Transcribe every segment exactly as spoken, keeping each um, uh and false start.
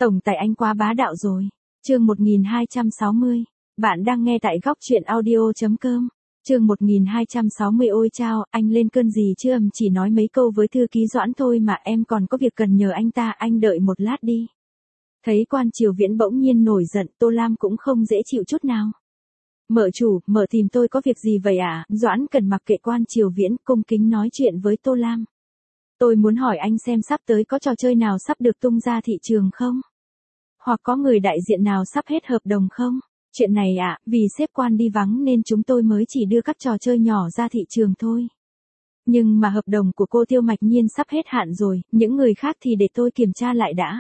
Tổng tài anh quá bá đạo rồi. Chương một nghìn hai trăm sáu mươi. Bạn đang nghe tại góc truyện audio chấm com. Chương một nghìn hai trăm sáu mươi. Ôi chao, anh lên cơn gì chứ, ầm chỉ nói mấy câu với thư ký Doãn thôi mà, em còn có việc cần nhờ anh ta, anh đợi một lát đi. Thấy Quan Triều Viễn bỗng nhiên nổi giận, Tô Lam cũng không dễ chịu chút nào. Mợ chủ, mợ tìm tôi có việc gì vậy ạ? À? Doãn Cần mặc kệ Quan Triều Viễn, cung kính nói chuyện với Tô Lam. Tôi muốn hỏi anh xem sắp tới có trò chơi nào sắp được tung ra thị trường không? Hoặc có người đại diện nào sắp hết hợp đồng không? Chuyện này ạ, à, vì sếp Quan đi vắng nên chúng tôi mới chỉ đưa các trò chơi nhỏ ra thị trường thôi. Nhưng mà hợp đồng của cô Tiêu Mạch Nhiên sắp hết hạn rồi, những người khác thì để tôi kiểm tra lại đã.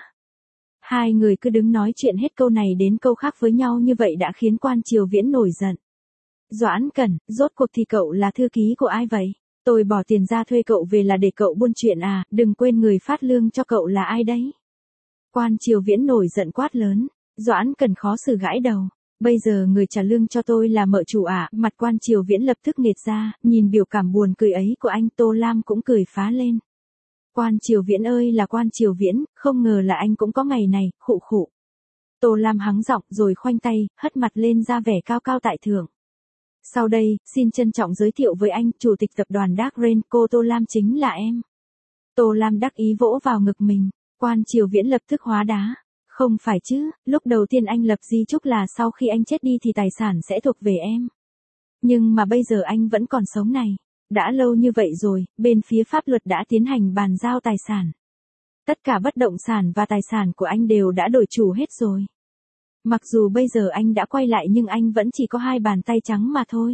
Hai người cứ đứng nói chuyện hết câu này đến câu khác với nhau như vậy đã khiến Quan Triều Viễn nổi giận. Doãn Cẩn, rốt cuộc thì cậu là thư ký của ai vậy? Tôi bỏ tiền ra thuê cậu về là để cậu buôn chuyện à, đừng quên người phát lương cho cậu là ai đấy. Quan Triều Viễn nổi giận quát lớn. Doãn Cẩn khó xử gãi đầu. Bây giờ người trả lương cho tôi là mợ chủ à? Mặt Quan Triều Viễn lập tức nghệt ra, nhìn biểu cảm buồn cười ấy của anh, Tô Lam cũng cười phá lên. Quan Triều Viễn ơi là Quan Triều Viễn, không ngờ là anh cũng có ngày này, khụ khụ. Tô Lam hắng giọng rồi khoanh tay, hất mặt lên ra vẻ cao cao tại thượng. Sau đây, xin trân trọng giới thiệu với anh, chủ tịch tập đoàn Dark Rain, cô Tô Lam chính là em. Tô Lam đắc ý vỗ vào ngực mình. Quan Triều Viễn lập tức hóa đá. Không phải chứ, lúc đầu tiên anh lập di chúc là sau khi anh chết đi thì tài sản sẽ thuộc về em. Nhưng mà bây giờ anh vẫn còn sống này. Đã lâu như vậy rồi, bên phía pháp luật đã tiến hành bàn giao tài sản. Tất cả bất động sản và tài sản của anh đều đã đổi chủ hết rồi. Mặc dù bây giờ anh đã quay lại nhưng anh vẫn chỉ có hai bàn tay trắng mà thôi.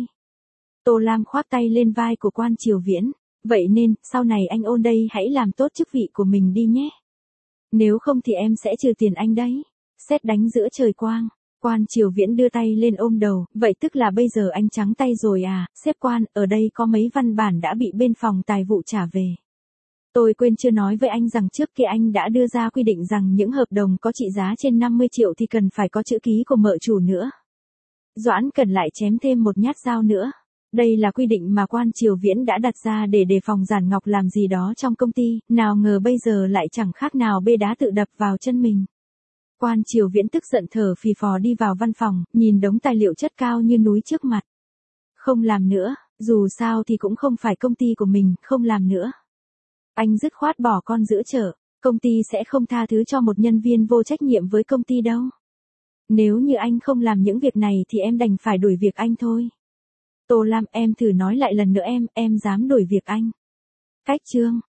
Tô Lam khoác tay lên vai của Quan Triều Viễn. Vậy nên, sau này anh ôn đây hãy làm tốt chức vị của mình đi nhé. Nếu không thì em sẽ trừ tiền anh đấy. Sét đánh giữa trời quang. Quan Triều Viễn đưa tay lên ôm đầu, vậy tức là bây giờ anh trắng tay rồi à? Sếp Quan, ở đây có mấy văn bản đã bị bên phòng tài vụ trả về. Tôi quên chưa nói với anh rằng trước kia anh đã đưa ra quy định rằng những hợp đồng có trị giá trên năm mươi triệu thì cần phải có chữ ký của mợ chủ nữa. Doãn Cần lại chém thêm một nhát dao nữa. Đây là quy định mà Quan Triều Viễn đã đặt ra để đề phòng Giản Ngọc làm gì đó trong công ty, nào ngờ bây giờ lại chẳng khác nào bê đá tự đập vào chân mình. Quan Triều Viễn tức giận thở phì phò đi vào văn phòng, nhìn đống tài liệu chất cao như núi trước mặt. Không làm nữa, dù sao thì cũng không phải công ty của mình, không làm nữa. Anh dứt khoát bỏ con giữa chợ, công ty sẽ không tha thứ cho một nhân viên vô trách nhiệm với công ty đâu. Nếu như anh không làm những việc này thì em đành phải đuổi việc anh thôi. Tô Lam, em thử nói lại lần nữa em, em dám đuổi việc anh. Cách chương.